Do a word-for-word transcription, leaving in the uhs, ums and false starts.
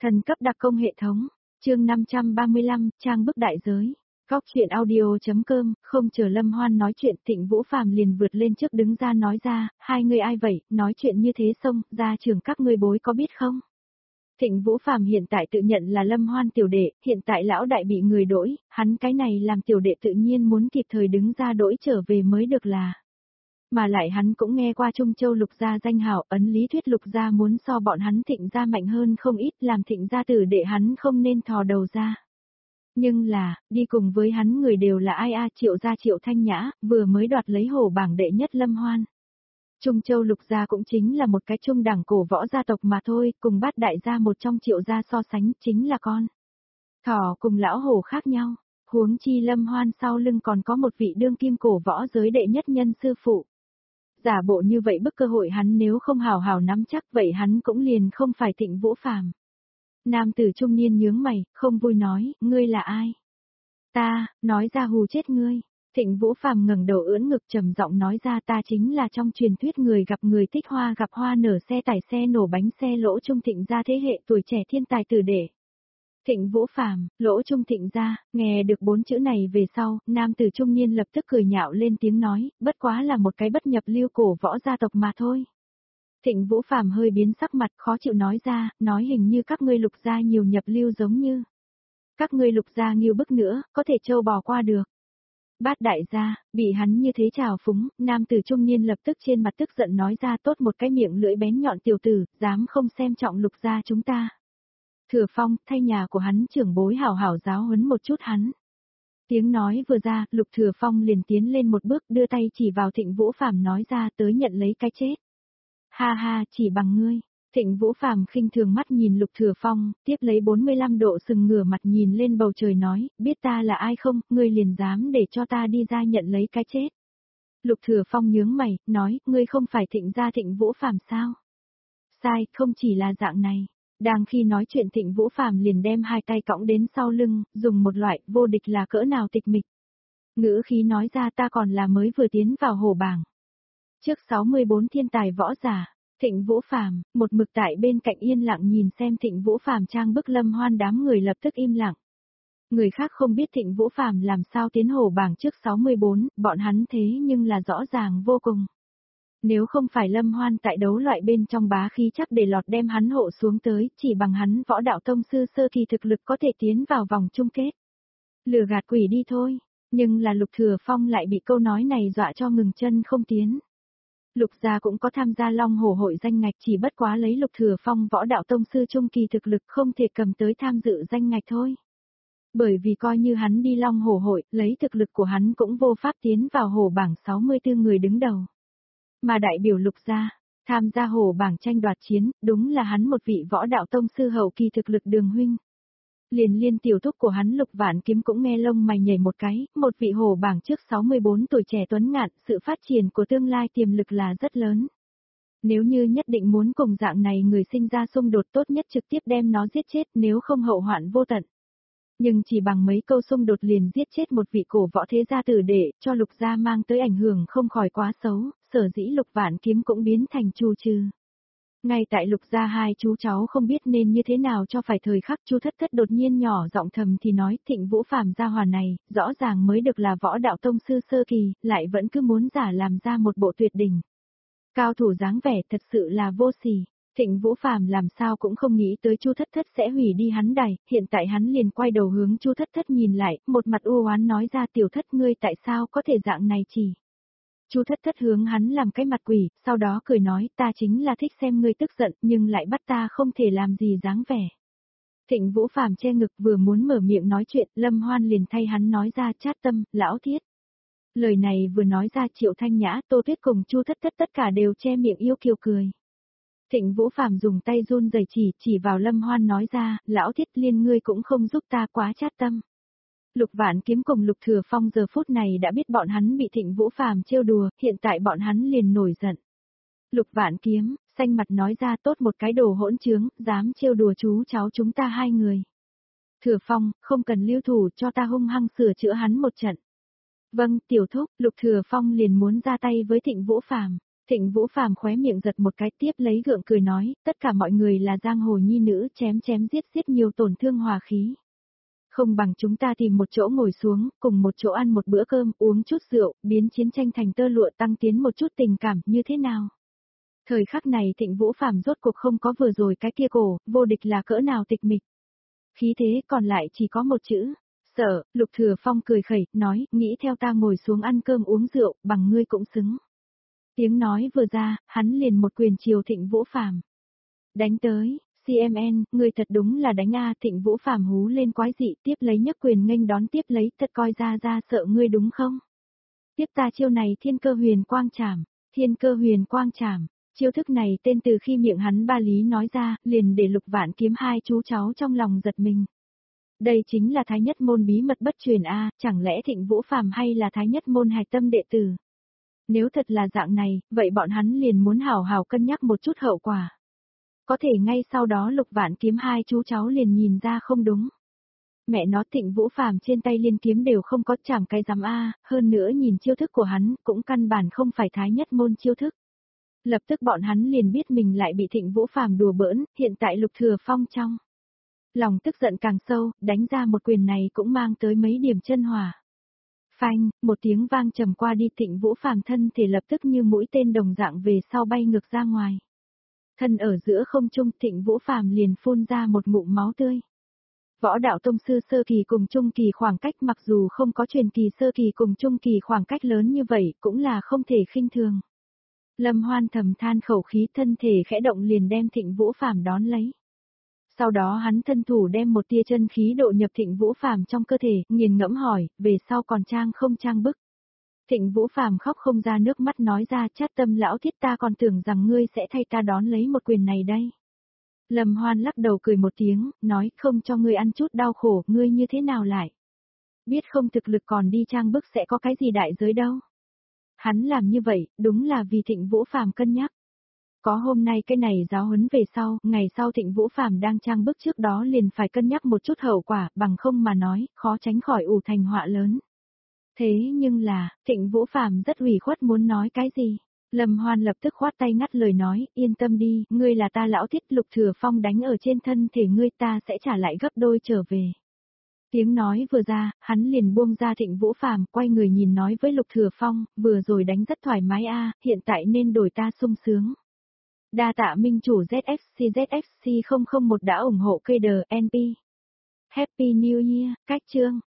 Thần cấp đặc công hệ thống, chương năm trăm ba mươi lăm, trang bức đại giới. Góc chuyện audio.com, không chờ Lâm Hoan nói chuyện, Thịnh Vũ Phàm liền vượt lên trước đứng ra nói ra, hai người ai vậy, nói chuyện như thế xong, ra trường các ngươi bối có biết không? Thịnh Vũ Phàm hiện tại tự nhận là Lâm Hoan tiểu đệ, hiện tại lão đại bị người đỗi, hắn cái này làm tiểu đệ tự nhiên muốn kịp thời đứng ra đỗi trở về mới được là. Mà lại hắn cũng nghe qua Trung Châu Lục gia danh hào, ấn lý thuyết Lục gia muốn so bọn hắn Thịnh gia mạnh hơn không ít, làm Thịnh gia tử đệ hắn không nên thò đầu ra. Nhưng là, đi cùng với hắn người đều là ai a, Triệu gia Triệu Thanh Nhã, vừa mới đoạt lấy hổ bảng đệ nhất Lâm Hoan. Trung Châu Lục gia cũng chính là một cái trung đẳng cổ võ gia tộc mà thôi, cùng bát đại gia một trong Triệu gia so sánh chính là con thỏ cùng lão hổ khác nhau, huống chi Lâm Hoan sau lưng còn có một vị đương kim cổ võ giới đệ nhất nhân sư phụ. Giả bộ như vậy bức cơ hội hắn nếu không hào hào nắm chắc vậy hắn cũng liền không phải Thịnh Vũ Phàm. Nam tử trung niên nhướng mày, không vui nói, ngươi là ai? Ta, nói ra hù chết ngươi. Thịnh Vũ Phàm ngẩng đầu ưỡn ngực trầm giọng nói ra, ta chính là trong truyền thuyết người gặp người thích hoa gặp hoa nở xe tải xe nổ bánh xe Lỗ Trung Thịnh gia thế hệ tuổi trẻ thiên tài tử đệ. Thịnh Vũ Phàm, Lỗ Trung Thịnh gia, nghe được bốn chữ này về sau, nam tử trung niên lập tức cười nhạo lên tiếng nói, bất quá là một cái bất nhập lưu cổ võ gia tộc mà thôi. Thịnh Vũ Phàm hơi biến sắc mặt, khó chịu nói ra, nói hình như các ngươi Lục gia nhiều nhập lưu giống như. Các ngươi Lục gia nghiêu bức nữa, có thể trâu bò qua được. Bát đại gia, bị hắn như thế trào phúng, nam tử trung niên lập tức trên mặt tức giận nói ra, tốt một cái miệng lưỡi bén nhọn tiểu tử, dám không xem trọng Lục gia chúng ta. Thừa Phong, thay nhà của hắn trưởng bối hảo hảo giáo huấn một chút hắn. Tiếng nói vừa ra, Lục Thừa Phong liền tiến lên một bước, đưa tay chỉ vào Thịnh Vũ Phàm nói ra, tới nhận lấy cái chết. Ha ha, chỉ bằng ngươi. Thịnh Vũ Phàm khinh thường mắt nhìn Lục Thừa Phong, tiếp lấy bốn mươi lăm độ sừng ngửa mặt nhìn lên bầu trời nói, biết ta là ai không, ngươi liền dám để cho ta đi ra nhận lấy cái chết. Lục Thừa Phong nhướng mày, nói, ngươi không phải Thịnh gia Thịnh Vũ Phàm sao? Sai, không chỉ là dạng này. Đang khi nói chuyện Thịnh Vũ Phàm liền đem hai tay cõng đến sau lưng, dùng một loại vô địch là cỡ nào tịch mịch. Ngữ khí nói ra, ta còn là mới vừa tiến vào hổ bảng. Trước sáu mươi bốn thiên tài võ giả, Thịnh Vũ Phàm, một mực tại bên cạnh yên lặng nhìn xem Thịnh Vũ Phàm trang bức Lâm Hoan, đám người lập tức im lặng. Người khác không biết Thịnh Vũ Phàm làm sao tiến hổ bảng trước sáu mươi bốn, bọn hắn thế nhưng là rõ ràng vô cùng. Nếu không phải Lâm Hoan tại đấu loại bên trong bá khí chắc để lọt đem hắn hộ xuống tới, chỉ bằng hắn võ đạo tông sư sơ kỳ thực lực có thể tiến vào vòng chung kết. Lừa gạt quỷ đi thôi, nhưng là Lục Thừa Phong lại bị câu nói này dọa cho ngừng chân không tiến. Lục gia cũng có tham gia Long Hổ hội danh ngạch, chỉ bất quá lấy Lục Thừa Phong võ đạo tông sư trung kỳ thực lực không thể cầm tới tham dự danh ngạch thôi. Bởi vì coi như hắn đi Long Hổ hội, lấy thực lực của hắn cũng vô pháp tiến vào hổ bảng sáu mươi tư người đứng đầu. Mà đại biểu Lục gia, tham gia hổ bảng tranh đoạt chiến, đúng là hắn một vị võ đạo tông sư hậu kỳ thực lực Đường huynh. Liền liên tiểu thúc của hắn Lục Vạn Kiếm cũng nghe lông mày nhảy một cái, một vị hổ bảng trước sáu mươi bốn tuổi trẻ tuấn ngạn, sự phát triển của tương lai tiềm lực là rất lớn. Nếu như nhất định muốn cùng dạng này người sinh ra xung đột, tốt nhất trực tiếp đem nó giết chết, nếu không hậu hoạn vô tận. Nhưng chỉ bằng mấy câu xung đột liền giết chết một vị cổ võ thế gia tử đệ, cho Lục gia mang tới ảnh hưởng không khỏi quá xấu, sở dĩ Lục Vạn Kiếm cũng biến thành chu trừ. Ngay tại Lục gia hai chú cháu không biết nên như thế nào cho phải thời khắc, Chu Thất Thất đột nhiên nhỏ giọng thầm thì nói, Thịnh Vũ Phàm gia hòa này, rõ ràng mới được là võ đạo tông sư sơ kỳ, lại vẫn cứ muốn giả làm ra một bộ tuyệt đỉnh. Cao thủ dáng vẻ thật sự là vô sỉ. Thịnh Vũ Phàm làm sao cũng không nghĩ tới Chu Thất Thất sẽ hủy đi hắn đài, hiện tại hắn liền quay đầu hướng Chu Thất Thất nhìn lại, một mặt u oán nói ra, tiểu thất ngươi tại sao có thể dạng này chỉ. Chu Thất Thất hướng hắn làm cái mặt quỷ, sau đó cười nói, ta chính là thích xem ngươi tức giận, nhưng lại bắt ta không thể làm gì dáng vẻ. Thịnh Vũ Phàm che ngực vừa muốn mở miệng nói chuyện, Lâm Hoan liền thay hắn nói ra, chát tâm, lão thiết. Lời này vừa nói ra, Triệu Thanh Nhã, Tô Tuyết cùng Chu Thất Thất tất cả đều che miệng yêu kiều cười. Thịnh Vũ Phàm dùng tay run rẩy chỉ, chỉ vào Lâm Hoan nói ra, lão thiết liên ngươi cũng không giúp ta, quá chát tâm. Lục Vạn Kiếm cùng Lục Thừa Phong giờ phút này đã biết bọn hắn bị Thịnh Vũ Phàm trêu đùa, hiện tại bọn hắn liền nổi giận. Lục Vạn Kiếm, xanh mặt nói ra, tốt một cái đồ hỗn trướng, dám trêu đùa chú cháu chúng ta hai người. Thừa Phong, không cần lưu thủ, cho ta hung hăng sửa chữa hắn một trận. Vâng, tiểu thúc, Lục Thừa Phong liền muốn ra tay với Thịnh Vũ Phàm. Thịnh Vũ Phàm khóe miệng giật một cái, tiếp lấy gượng cười nói, tất cả mọi người là giang hồ nhi nữ, chém chém giết giết nhiều tổn thương hòa khí. Không bằng chúng ta tìm một chỗ ngồi xuống, cùng một chỗ ăn một bữa cơm, uống chút rượu, biến chiến tranh thành tơ lụa, tăng tiến một chút tình cảm, như thế nào? Thời khắc này Thịnh Vũ Phàm rốt cuộc không có vừa rồi cái kia cổ, vô địch là cỡ nào tịch mịch. Khí thế còn lại chỉ có một chữ, sợ. Lục Thừa Phong cười khẩy, nói, nghĩ theo ta ngồi xuống ăn cơm uống rượu, bằng ngươi cũng xứng. Tiếng nói vừa ra, hắn liền một quyền chiều Thịnh Vũ Phàm đánh tới. xê em en, ngươi thật đúng là đánh a. Thịnh Vũ Phàm hú lên quái dị, tiếp lấy nhấc quyền nghênh đón, tiếp lấy, thật coi ra ra sợ ngươi đúng không? Tiếp ta chiêu này thiên cơ huyền quang trảm, thiên cơ huyền quang trảm. Chiêu thức này tên từ khi miệng hắn ba lý nói ra, liền để Lục Vạn Kiếm hai chú cháu trong lòng giật mình. Đây chính là thái nhất môn bí mật bất truyền a, chẳng lẽ Thịnh Vũ Phàm hay là thái nhất môn hạch tâm đệ tử? Nếu thật là dạng này, vậy bọn hắn liền muốn hảo hảo cân nhắc một chút hậu quả. Có thể ngay sau đó Lục Vạn Kiếm hai chú cháu liền nhìn ra không đúng. Mẹ nó Thịnh Vũ Phàm trên tay liên kiếm đều không có, chẳng cái dám a, hơn nữa nhìn chiêu thức của hắn, cũng căn bản không phải thái nhất môn chiêu thức. Lập tức bọn hắn liền biết mình lại bị Thịnh Vũ Phàm đùa bỡn, hiện tại Lục Thừa Phong trong lòng tức giận càng sâu, đánh ra một quyền này cũng mang tới mấy điểm chân hỏa. Phanh, một tiếng vang trầm qua đi, Thịnh Vũ Phàm thân thể lập tức như mũi tên đồng dạng về sau bay ngược ra ngoài. Thân ở giữa không trung, Thịnh Vũ Phàm liền phun ra một ngụm máu tươi. Võ đạo tông sư sơ kỳ cùng trung kỳ khoảng cách, mặc dù không có truyền kỳ sơ kỳ cùng trung kỳ khoảng cách lớn như vậy, cũng là không thể khinh thường. Lâm Hoan thầm than khẩu khí, thân thể khẽ động liền đem Thịnh Vũ Phàm đón lấy. Sau đó hắn thân thủ đem một tia chân khí độ nhập Thịnh Vũ Phàm trong cơ thể, nghiền ngẫm hỏi, về sau còn trang không trang bức. Thịnh Vũ Phàm khóc không ra nước mắt nói ra, chát tâm lão thiết, ta còn tưởng rằng ngươi sẽ thay ta đón lấy một quyền này đây. Lâm Hoan lắc đầu cười một tiếng, nói, không cho ngươi ăn chút đau khổ, ngươi như thế nào lại? Biết không thực lực còn đi trang bức sẽ có cái gì đại giới đâu. Hắn làm như vậy, đúng là vì Thịnh Vũ Phàm cân nhắc. Có hôm nay cái này giáo huấn về sau, ngày sau Thịnh Vũ Phàm đang trang bức trước đó liền phải cân nhắc một chút hậu quả, bằng không mà nói, khó tránh khỏi ủ thành họa lớn. Thế nhưng là, Thịnh Vũ Phàm rất ủy khuất muốn nói cái gì. Lâm Hoan lập tức khoát tay ngắt lời nói, yên tâm đi, ngươi là ta lão thiết, Lục Thừa Phong đánh ở trên thân thể ngươi, ta sẽ trả lại gấp đôi trở về. Tiếng nói vừa ra, hắn liền buông ra Thịnh Vũ Phàm, quay người nhìn nói với Lục Thừa Phong, vừa rồi đánh rất thoải mái a, hiện tại nên đổi ta sung sướng. Đa tạ minh chủ Z F C Z F C không không một đã ủng hộ cây đờ en pê. Happy New Year, cách chương.